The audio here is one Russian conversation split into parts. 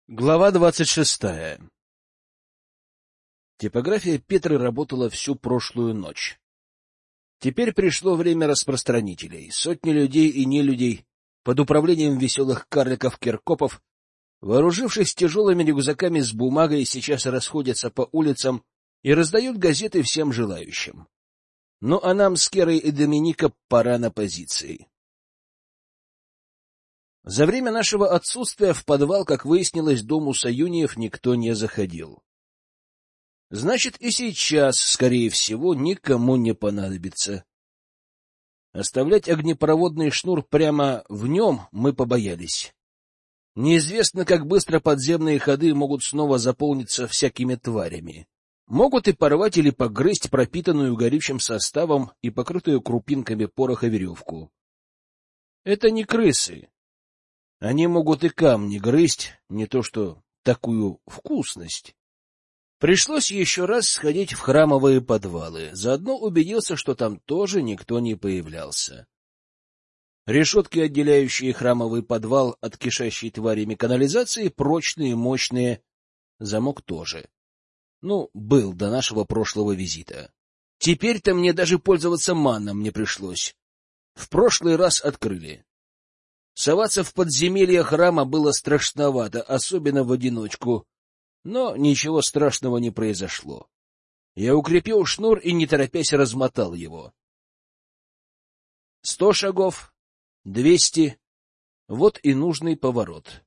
Глава 26. Типография Петры работала всю прошлую ночь. Теперь пришло время распространителей. Сотни людей и нелюдей под управлением веселых карликов-киркопов, вооружившись тяжелыми рюкзаками с бумагой, сейчас расходятся по улицам и раздают газеты всем желающим. Ну а нам с Керой и Доминика пора на позиции. За время нашего отсутствия в подвал, как выяснилось, дому Саюниев никто не заходил. Значит, и сейчас, скорее всего, никому не понадобится. Оставлять огнепроводный шнур прямо в нем мы побоялись. Неизвестно, как быстро подземные ходы могут снова заполниться всякими тварями. Могут и порвать или погрызть пропитанную горючим составом и покрытую крупинками пороха веревку. Это не крысы. Они могут и камни грызть, не то что такую вкусность. Пришлось еще раз сходить в храмовые подвалы, заодно убедился, что там тоже никто не появлялся. Решетки, отделяющие храмовый подвал от кишащей тварями канализации, прочные, мощные, замок тоже. Ну, был до нашего прошлого визита. Теперь-то мне даже пользоваться манном не пришлось. В прошлый раз открыли. Соваться в подземелье храма было страшновато, особенно в одиночку, но ничего страшного не произошло. Я укрепил шнур и, не торопясь, размотал его. 100 шагов, 200, вот и нужный поворот.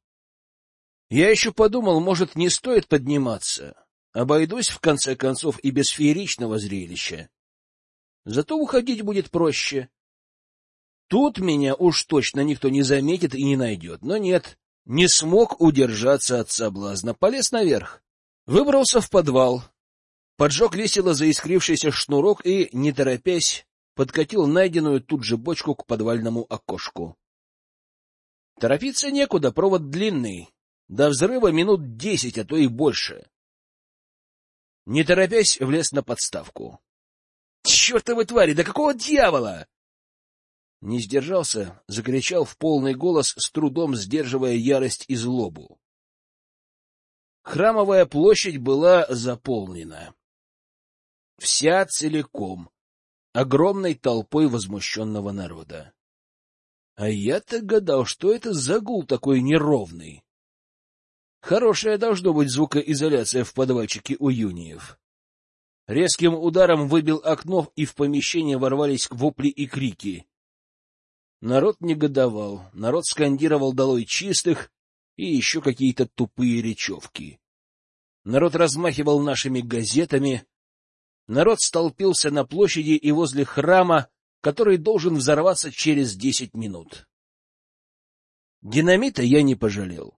Я еще подумал, может, не стоит подниматься, обойдусь, в конце концов, и без фееричного зрелища. Зато уходить будет проще. Тут меня уж точно никто не заметит и не найдет. Но нет, не смог удержаться от соблазна. Полез наверх. Выбрался в подвал. Поджег весело заискрившийся шнурок и, не торопясь, подкатил найденную тут же бочку к подвальному окошку. Торопиться некуда, провод длинный. До взрыва минут 10, а то и больше. Не торопясь, влез на подставку. «Чертовы твари! Да какого дьявола!» Не сдержался, закричал в полный голос, с трудом сдерживая ярость и злобу. Храмовая площадь была заполнена. Вся целиком, огромной толпой возмущенного народа. А я-то гадал, что это за гул такой неровный. Хорошая должно быть звукоизоляция в подвальчике у Юниев. Резким ударом выбил окно, и в помещение ворвались вопли и крики. Народ негодовал, народ скандировал «Долой чистых» и еще какие-то тупые речевки. Народ размахивал нашими газетами. Народ столпился на площади и возле храма, который должен взорваться через 10 минут. Динамита я не пожалел.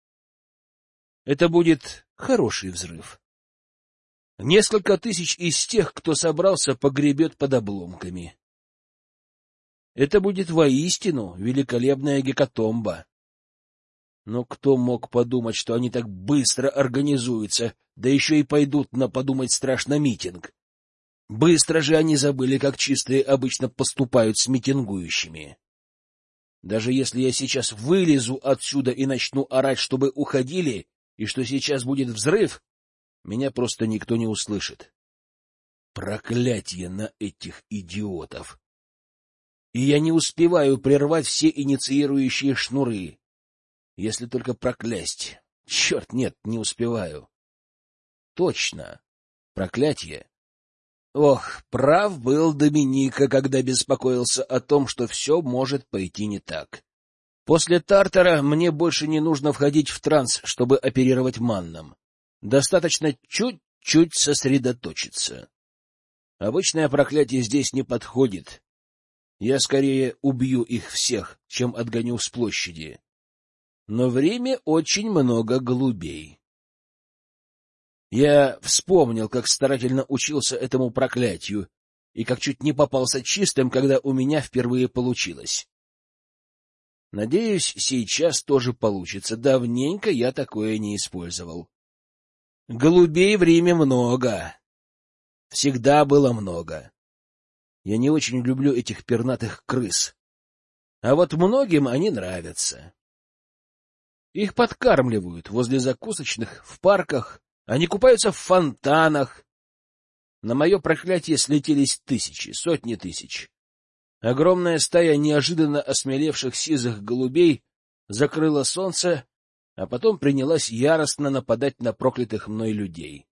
Это будет хороший взрыв. Несколько тысяч из тех, кто собрался, погребет под обломками. Это будет воистину великолепная гекатомба. Но кто мог подумать, что они так быстро организуются, да еще и пойдут на подумать страшно митинг? Быстро же они забыли, как чистые обычно поступают с митингующими. Даже если я сейчас вылезу отсюда и начну орать, чтобы уходили, и что сейчас будет взрыв, меня просто никто не услышит. Проклятие на этих идиотов! И я не успеваю прервать все инициирующие шнуры. Если только проклясть. Черт, нет, не успеваю. Точно. Проклятие. Ох, прав был Доминика, когда беспокоился о том, что все может пойти не так. После Тартара мне больше не нужно входить в транс, чтобы оперировать манном. Достаточно чуть-чуть сосредоточиться. Обычное проклятие здесь не подходит. Я скорее убью их всех, чем отгоню с площади. Но время очень много голубей. Я вспомнил, как старательно учился этому проклятию, и как чуть не попался чистым, когда у меня впервые получилось. Надеюсь, сейчас тоже получится. Давненько я такое не использовал. Голубей в Риме много. Всегда было много. Я не очень люблю этих пернатых крыс. А вот многим они нравятся. Их подкармливают возле закусочных, в парках, они купаются в фонтанах. На мое проклятие слетелись тысячи, сотни тысяч. Огромная стая неожиданно осмелевших сизых голубей закрыла солнце, а потом принялась яростно нападать на проклятых мной людей.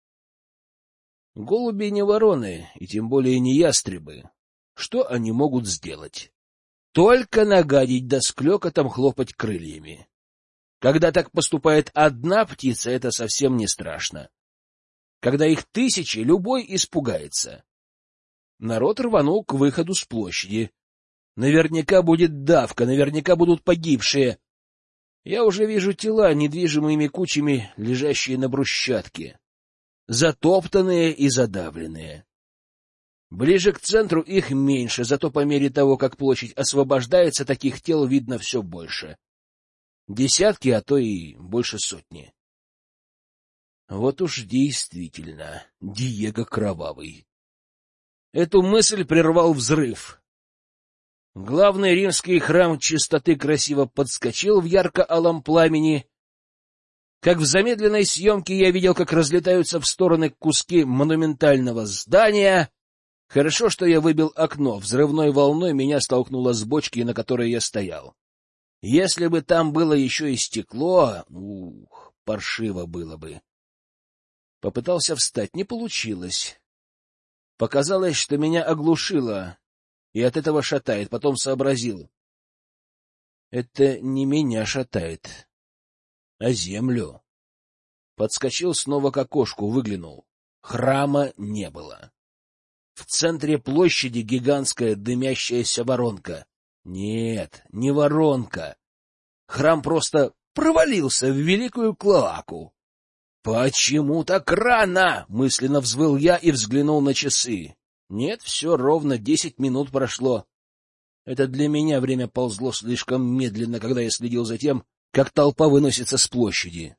Голуби не вороны, и тем более не ястребы. Что они могут сделать? Только нагадить да с клёкотом хлопать крыльями. Когда так поступает одна птица, это совсем не страшно. Когда их тысячи, любой испугается. Народ рванул к выходу с площади. Наверняка будет давка, наверняка будут погибшие. Я уже вижу тела, недвижимыми кучами, лежащие на брусчатке, затоптанные и задавленные. Ближе к центру их меньше, зато по мере того, как площадь освобождается, таких тел видно все больше. Десятки, а то и больше сотни. Вот уж действительно, Диего Кровавый. Эту мысль прервал взрыв. Главный римский храм чистоты красиво подскочил в ярко-алом пламени. Как в замедленной съемке я видел, как разлетаются в стороны куски монументального здания. Хорошо, что я выбил окно. Взрывной волной меня столкнуло с бочки, на которой я стоял. Если бы там было еще и стекло, паршиво было бы. Попытался встать, не получилось. Показалось, что меня оглушило, и от этого шатает. Потом сообразил. Это не меня шатает, а землю. Подскочил снова к окошку, выглянул. Храма не было. В центре площади гигантская дымящаяся воронка. Нет, не воронка. Храм просто провалился в великую клоаку. «Почему так рано?» — мысленно взвыл я и взглянул на часы. Нет, все ровно 10 минут прошло. Это для меня время ползло слишком медленно, когда я следил за тем, как толпа выносится с площади.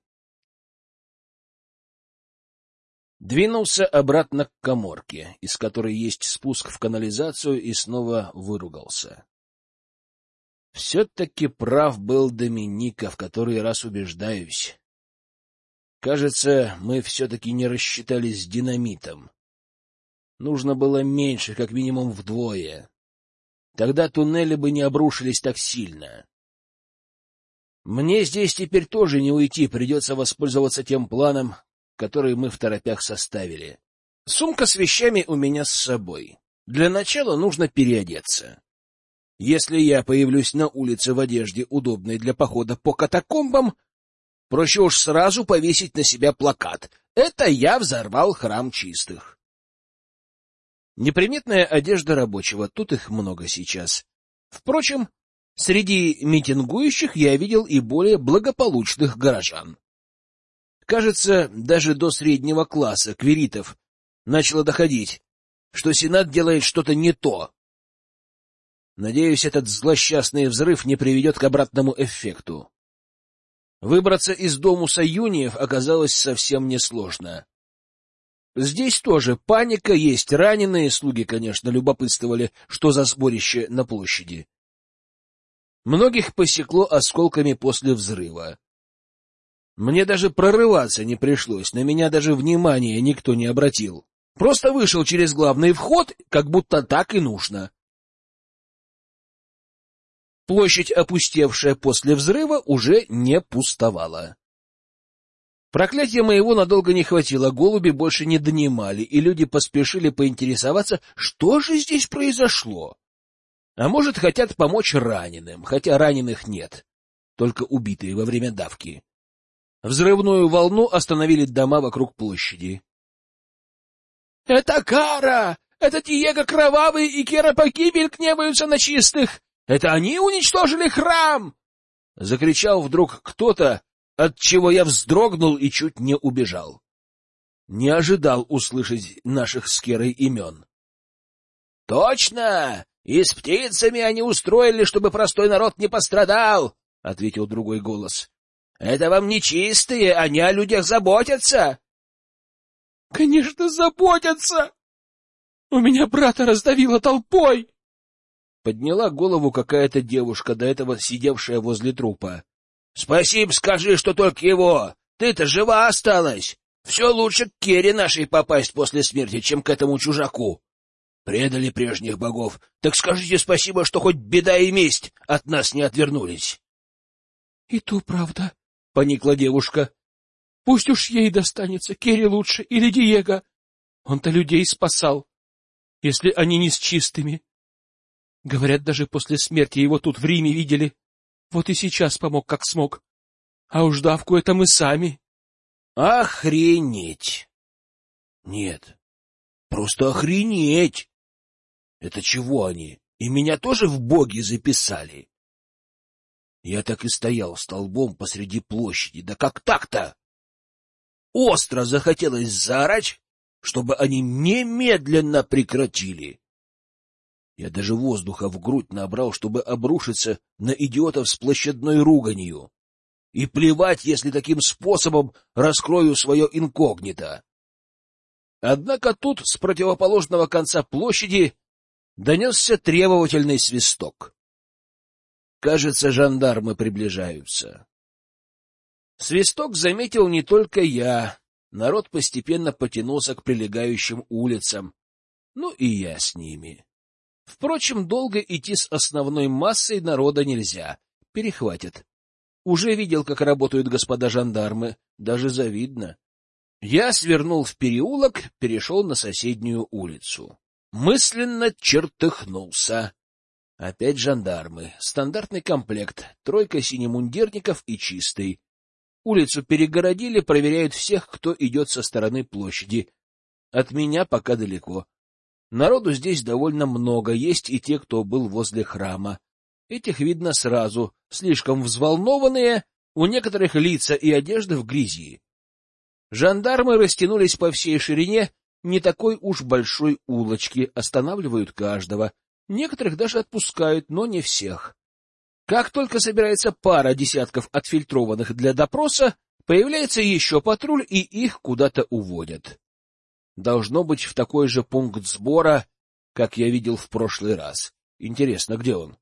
Двинулся обратно к каморке, из которой есть спуск в канализацию, и снова выругался. Все-таки прав был Доминика, в который раз убеждаюсь. Кажется, мы все-таки не рассчитались с динамитом. Нужно было меньше, как минимум вдвое. Тогда туннели бы не обрушились так сильно. Мне здесь теперь тоже не уйти, придется воспользоваться тем планом, который мы второпях составили. Сумка с вещами у меня с собой. Для начала нужно переодеться. Если я появлюсь на улице в одежде, удобной для похода по катакомбам, проще уж сразу повесить на себя плакат: «Это я взорвал храм чистых». Неприметная одежда рабочего, тут их много сейчас. Впрочем, среди митингующих я видел и более благополучных горожан. Кажется, даже до среднего класса квиритов начало доходить, что Сенат делает что-то не то. Надеюсь, этот злосчастный взрыв не приведет к обратному эффекту. Выбраться из домуса юниев оказалось совсем несложно. Здесь тоже паника есть, раненые слуги, конечно, любопытствовали, что за сборище на площади. Многих посекло осколками после взрыва. Мне даже прорываться не пришлось, на меня даже внимания никто не обратил. Просто вышел через главный вход, как будто так и нужно. Площадь, опустевшая после взрыва, уже не пустовала. Проклятия моего надолго не хватило, голуби больше не донимали, и люди поспешили поинтересоваться, что же здесь произошло. А может, хотят помочь раненым, хотя раненых нет, только убитые во время давки. Взрывную волну остановили дома вокруг площади. — Это кара! Это Диего Кровавый и Кера Погибель гневаются на чистых! Это они уничтожили храм! — закричал вдруг кто-то, отчего я вздрогнул и чуть не убежал. Не ожидал услышать наших с Керой имен. — Точно! И с птицами они устроили, чтобы простой народ не пострадал! — ответил другой голос. — Это вам не чистые, они о людях заботятся! — Конечно, заботятся! У меня брата раздавило толпой! Подняла голову какая-то девушка, до этого сидевшая возле трупа. — Спасибо скажи, что только его. Ты-то жива осталась. Все лучше к Кере нашей попасть после смерти, чем к этому чужаку. Предали прежних богов. Так скажите спасибо, что хоть беда и месть от нас не отвернулись. — И то правда, — поникла девушка. — Пусть уж ей достанется, Керри лучше или Диего. Он-то людей спасал, если они не с чистыми. Говорят, даже после смерти его тут в Риме видели. Вот и сейчас помог, как смог. А уж давку это мы сами. Охренеть! Нет, просто охренеть! Это чего они? И меня тоже в боги записали? Я так и стоял столбом посреди площади. Да как так-то? Остро захотелось заорать, чтобы они немедленно прекратили. Я даже воздуха в грудь набрал, чтобы обрушиться на идиотов с площадной руганью. И плевать, если таким способом раскрою свое инкогнито. Однако тут, с противоположного конца площади, донесся требовательный свисток. Кажется, жандармы приближаются. Свисток заметил не только я. Народ постепенно потянулся к прилегающим улицам. Ну и я с ними. Впрочем, долго идти с основной массой народа нельзя. Перехватят. Уже видел, как работают господа жандармы. Даже завидно. Я свернул в переулок, перешел на соседнюю улицу. Мысленно чертыхнулся. Опять жандармы. Стандартный комплект. 3 синемундирников и чистый. Улицу перегородили, проверяют всех, кто идет со стороны площади. От меня пока далеко. Народу здесь довольно много, есть и те, кто был возле храма. Этих видно сразу, слишком взволнованные, у некоторых лица и одежда в грязи. Жандармы растянулись по всей ширине не такой уж большой улочки, останавливают каждого. Некоторых даже отпускают, но не всех. Как только собирается пара десятков отфильтрованных для допроса, появляется еще патруль, и их куда-то уводят. Должно быть в такой же пункт сбора, как я видел в прошлый раз. Интересно, где он?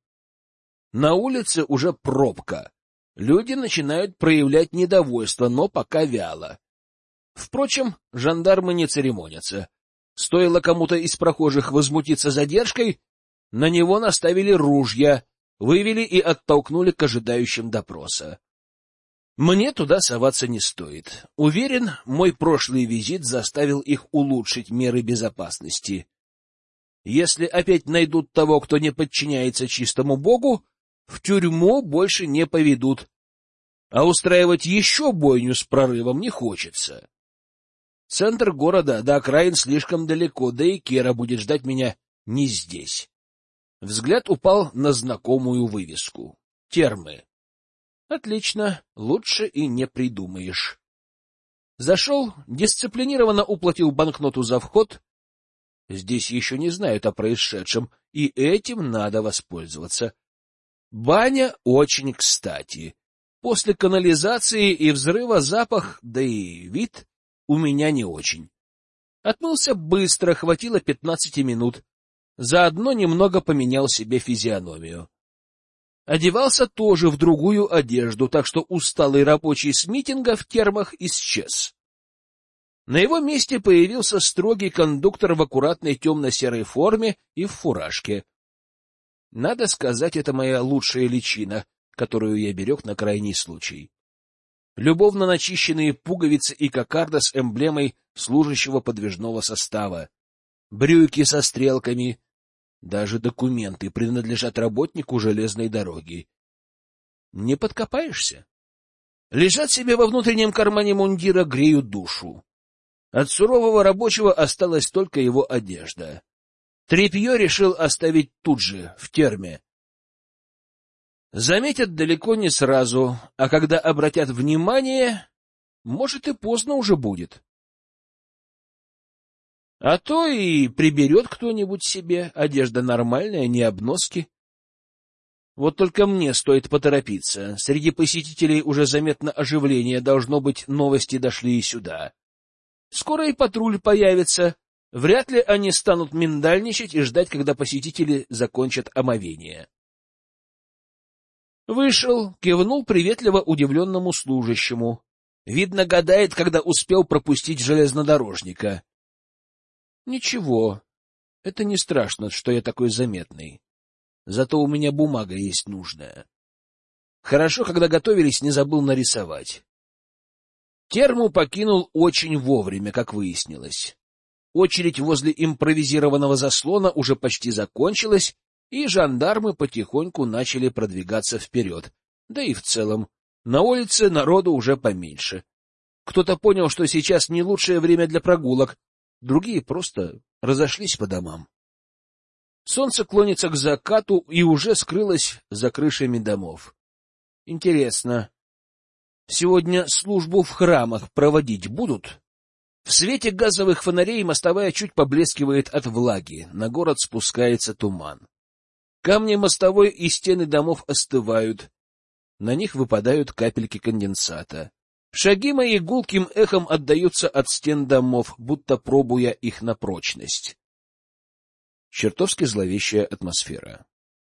На улице уже пробка. Люди начинают проявлять недовольство, но пока вяло. Впрочем, жандармы не церемонятся. Стоило кому-то из прохожих возмутиться задержкой, на него наставили ружья, вывели и оттолкнули к ожидающим допроса. Мне туда соваться не стоит. Уверен, мой прошлый визит заставил их улучшить меры безопасности. Если опять найдут того, кто не подчиняется чистому богу, в тюрьму больше не поведут. А устраивать еще бойню с прорывом не хочется. Центр города до окраин слишком далеко, да и Кера будет ждать меня не здесь. Взгляд упал на знакомую вывеску. Термы. Отлично, лучше и не придумаешь. Зашел, дисциплинированно уплатил банкноту за вход. Здесь еще не знают о происшедшем, и этим надо воспользоваться. Баня очень кстати. После канализации и взрыва запах, да и вид у меня не очень. Отмылся быстро, хватило 15 минут. Заодно немного поменял себе физиономию. Одевался тоже в другую одежду, так что усталый рабочий с митинга в термах исчез. На его месте появился строгий кондуктор в аккуратной темно-серой форме и в фуражке. Надо сказать, это моя лучшая личина, которую я берег на крайний случай. Любовно начищенные пуговицы и кокарда с эмблемой служащего подвижного состава, брюки со стрелками. Даже документы принадлежат работнику железной дороги. Не подкопаешься. Лежат себе во внутреннем кармане мундира, греют душу. От сурового рабочего осталась только его одежда. Тряпье решил оставить тут же, в терме. Заметят далеко не сразу, а когда обратят внимание, может, и поздно уже будет. А то и приберет кто-нибудь себе, одежда нормальная, не обноски. Вот только мне стоит поторопиться. Среди посетителей уже заметно оживление, должно быть, новости дошли и сюда. Скоро и патруль появится. Вряд ли они станут миндальничать и ждать, когда посетители закончат омовение. Вышел, кивнул приветливо удивленному служащему. Видно, гадает, когда успел пропустить железнодорожника. Ничего, это не страшно, что я такой заметный. Зато у меня бумага есть нужная. Хорошо, когда готовились, не забыл нарисовать. Терму покинул очень вовремя, как выяснилось. Очередь возле импровизированного заслона уже почти закончилась, и жандармы потихоньку начали продвигаться вперед. Да и в целом, на улице народу уже поменьше. Кто-то понял, что сейчас не лучшее время для прогулок, другие просто разошлись по домам. Солнце клонится к закату и уже скрылось за крышами домов. Интересно, сегодня службу в храмах проводить будут? В свете газовых фонарей мостовая чуть поблескивает от влаги, на город спускается туман. Камни мостовой и стены домов остывают, на них выпадают капельки конденсата. Шаги мои гулким эхом отдаются от стен домов, будто пробуя их на прочность. Чертовски зловещая атмосфера.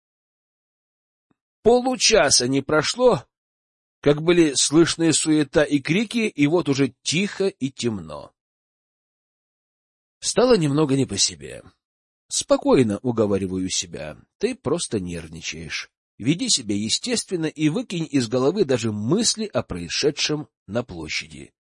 Получаса не прошло, как были слышны суета и крики, и вот уже тихо и темно. Стало немного не по себе. Спокойно уговариваю себя. Ты просто нервничаешь. Веди себя естественно и выкинь из головы даже мысли о происшедшем на площади.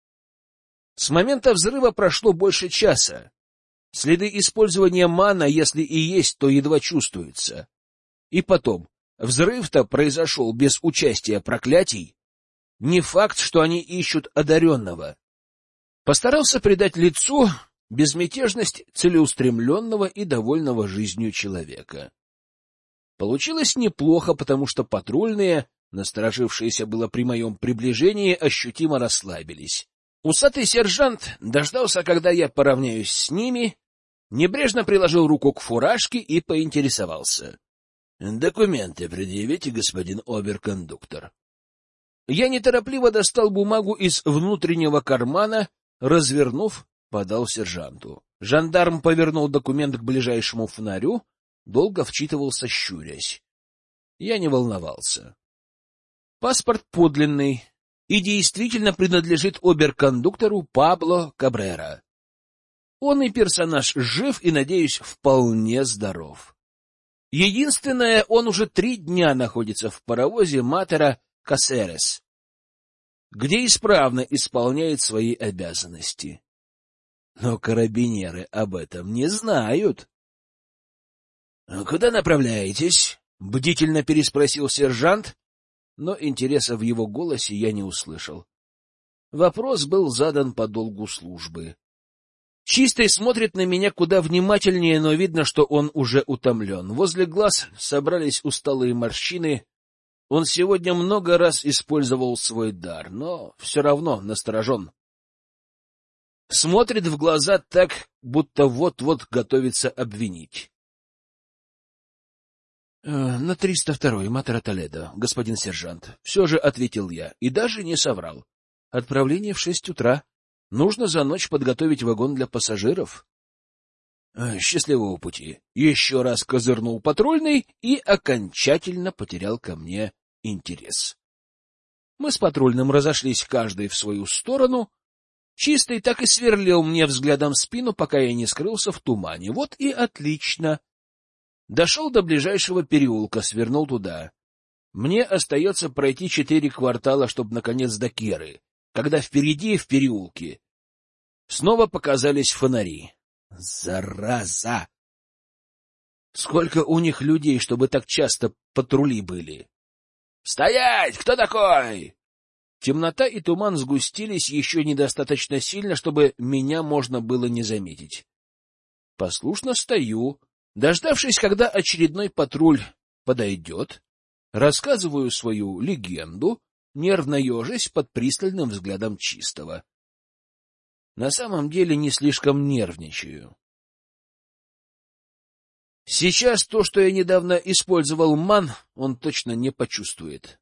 С момента взрыва прошло больше часа. Следы использования мана, если и есть, то едва чувствуются. И потом, взрыв-то произошел без участия проклятий. Не факт, что они ищут одаренного. Постарался придать лицу безмятежность целеустремленного и довольного жизнью человека. Получилось неплохо, потому что патрульные, насторожившиеся было при моем приближении, ощутимо расслабились. Усатый сержант дождался, когда я поравняюсь с ними, небрежно приложил руку к фуражке и поинтересовался. — Документы предъявите, господин оберкондуктор. Я неторопливо достал бумагу из внутреннего кармана, развернув, подал сержанту. Жандарм повернул документ к ближайшему фонарю, долго вчитывался, щурясь. Я не волновался. Паспорт подлинный и действительно принадлежит оберкондуктору Пабло Кабрера. Он и персонаж жив и, надеюсь, вполне здоров. Единственное, он уже 3 дня находится в паровозе Матера Касерес, где исправно исполняет свои обязанности. Но карабинеры об этом не знают. — Куда направляетесь? — бдительно переспросил сержант, но интереса в его голосе я не услышал. Вопрос был задан по долгу службы. Чистый смотрит на меня куда внимательнее, но видно, что он уже утомлен. Возле глаз собрались усталые морщины. Он сегодня много раз использовал свой дар, но все равно насторожен. Смотрит в глаза так, будто вот-вот готовится обвинить. — На 302-й, Матера Толедо, господин сержант. Все же ответил я и даже не соврал. Отправление в 6 утра. Нужно за ночь подготовить вагон для пассажиров. — Счастливого пути. Еще раз козырнул патрульный и окончательно потерял ко мне интерес. Мы с патрульным разошлись каждый в свою сторону. Чистый так и сверлил мне взглядом спину, пока я не скрылся в тумане. Вот и отлично. Дошел до ближайшего переулка, свернул туда. Мне остается пройти 4 квартала, чтобы, наконец, до Керы, когда впереди, в переулке, снова показались фонари. Зараза! Сколько у них людей, чтобы так часто патрули были? «Стоять! Кто такой?» Темнота и туман сгустились еще недостаточно сильно, чтобы меня можно было не заметить. Послушно стою, дождавшись, когда очередной патруль подойдет, рассказываю свою легенду, нервно ежась под пристальным взглядом Чистого. На самом деле не слишком нервничаю. Сейчас то, что я недавно использовал ман, он точно не почувствует.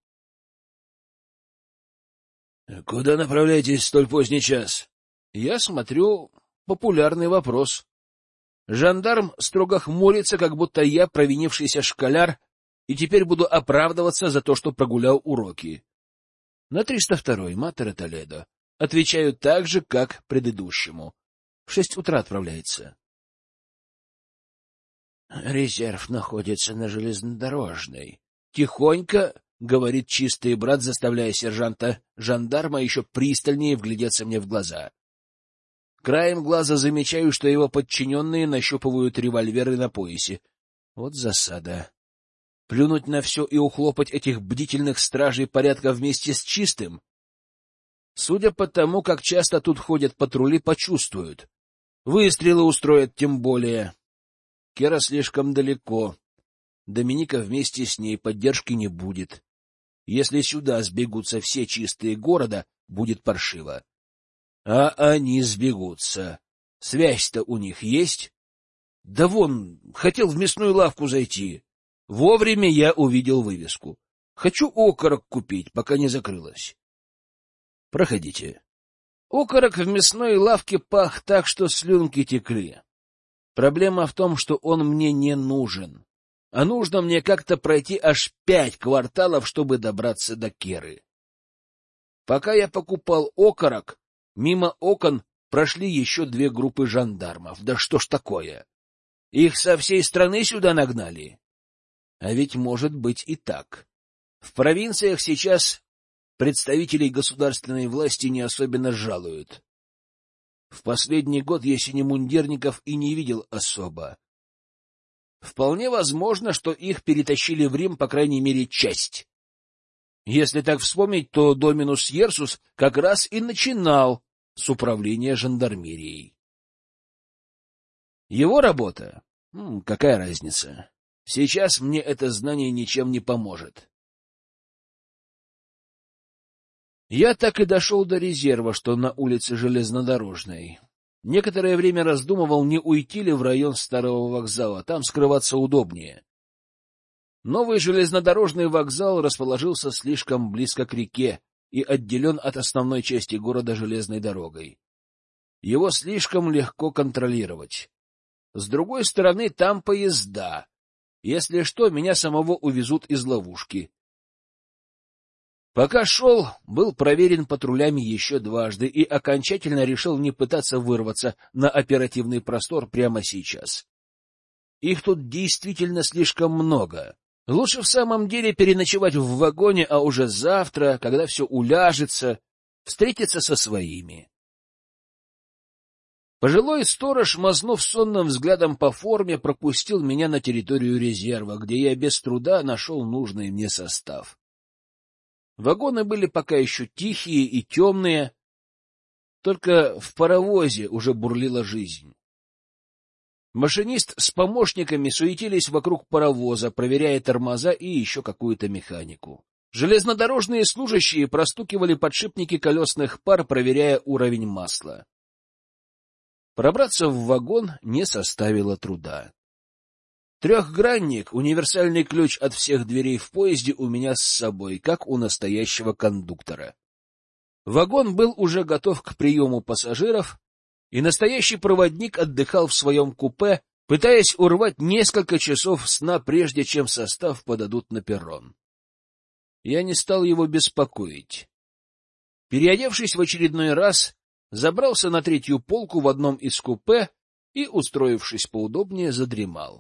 — Куда направляетесь в столь поздний час? Я смотрю, популярный вопрос. Жандарм строго хмурится, как будто я провинившийся школяр, и теперь буду оправдываться за то, что прогулял уроки. На 302-й Матера Толедо. Отвечаю так же, как предыдущему. В 6 утра отправляется. Резерв находится на железнодорожной. Тихонько, — говорит чистый брат, заставляя сержанта-жандарма еще пристальнее вглядеться мне в глаза. Краем глаза замечаю, что его подчиненные нащупывают револьверы на поясе. Вот засада. Плюнуть на все и ухлопать этих бдительных стражей порядка вместе с чистым? Судя по тому, как часто тут ходят патрули, почувствуют. Выстрелы устроят тем более. Кера слишком далеко. Доминика вместе с ней, поддержки не будет. Если сюда сбегутся все чистые города, будет паршиво. А они сбегутся. Связь-то у них есть? Да вон, хотел в мясную лавку зайти. Вовремя я увидел вывеску. Хочу окорок купить, пока не закрылась. Проходите. Окорок в мясной лавке пах так, что слюнки текли. Проблема в том, что он мне не нужен. А нужно мне как-то пройти аж 5 кварталов, чтобы добраться до Керы. Пока я покупал окорок, мимо окон прошли еще 2 группы жандармов. Да что ж такое? Их со всей страны сюда нагнали? А ведь может быть и так. В провинциях сейчас представителей государственной власти не особенно жалуют. В последний год я синемундирников и не видел особо. Вполне возможно, что их перетащили в Рим, по крайней мере, часть. Если так вспомнить, то Доминус Ерсус как раз и начинал с управления жандармерией. Его работа? Какая разница? Сейчас мне это знание ничем не поможет. Я так и дошел до резерва, что на улице Железнодорожной. Некоторое время раздумывал, не уйти ли в район Старого вокзала, там скрываться удобнее. Новый железнодорожный вокзал расположился слишком близко к реке и отделен от основной части города железной дорогой. Его слишком легко контролировать. С другой стороны, там поезда. Если что, меня самого увезут из ловушки. Пока шел, был проверен патрулями еще дважды и окончательно решил не пытаться вырваться на оперативный простор прямо сейчас. Их тут действительно слишком много. Лучше в самом деле переночевать в вагоне, а уже завтра, когда все уляжется, встретиться со своими. Пожилой сторож, мазнув сонным взглядом по форме, пропустил меня на территорию резерва, где я без труда нашел нужный мне состав. Вагоны были пока еще тихие и темные, только в паровозе уже бурлила жизнь. Машинист с помощниками суетились вокруг паровоза, проверяя тормоза и еще какую-то механику. Железнодорожные служащие простукивали подшипники колесных пар, проверяя уровень масла. Пробраться в вагон не составило труда. Трехгранник, универсальный ключ от всех дверей в поезде у меня с собой, как у настоящего кондуктора. Вагон был уже готов к приему пассажиров, и настоящий проводник отдыхал в своем купе, пытаясь урвать несколько часов сна, прежде чем состав подадут на перрон. Я не стал его беспокоить. Переодевшись в очередной раз, забрался на 3-ю полку в одном из купе и, устроившись поудобнее, задремал.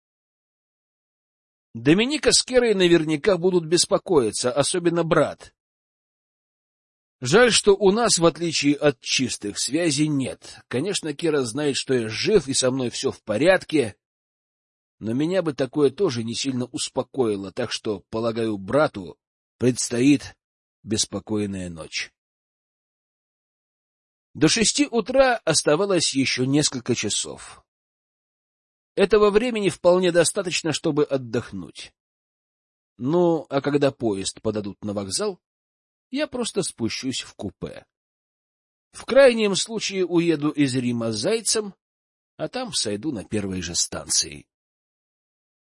Доминика с Керой наверняка будут беспокоиться, особенно брат. Жаль, что у нас, в отличие от чистых, связи нет. Конечно, Кера знает, что я жив и со мной все в порядке, но меня бы такое тоже не сильно успокоило, так что, полагаю, брату предстоит беспокойная ночь. До 6 утра оставалось еще несколько часов. Этого времени вполне достаточно, чтобы отдохнуть. Ну, а когда поезд подадут на вокзал, я просто спущусь в купе. В крайнем случае уеду из Рима зайцем, а там сойду на первой же станции.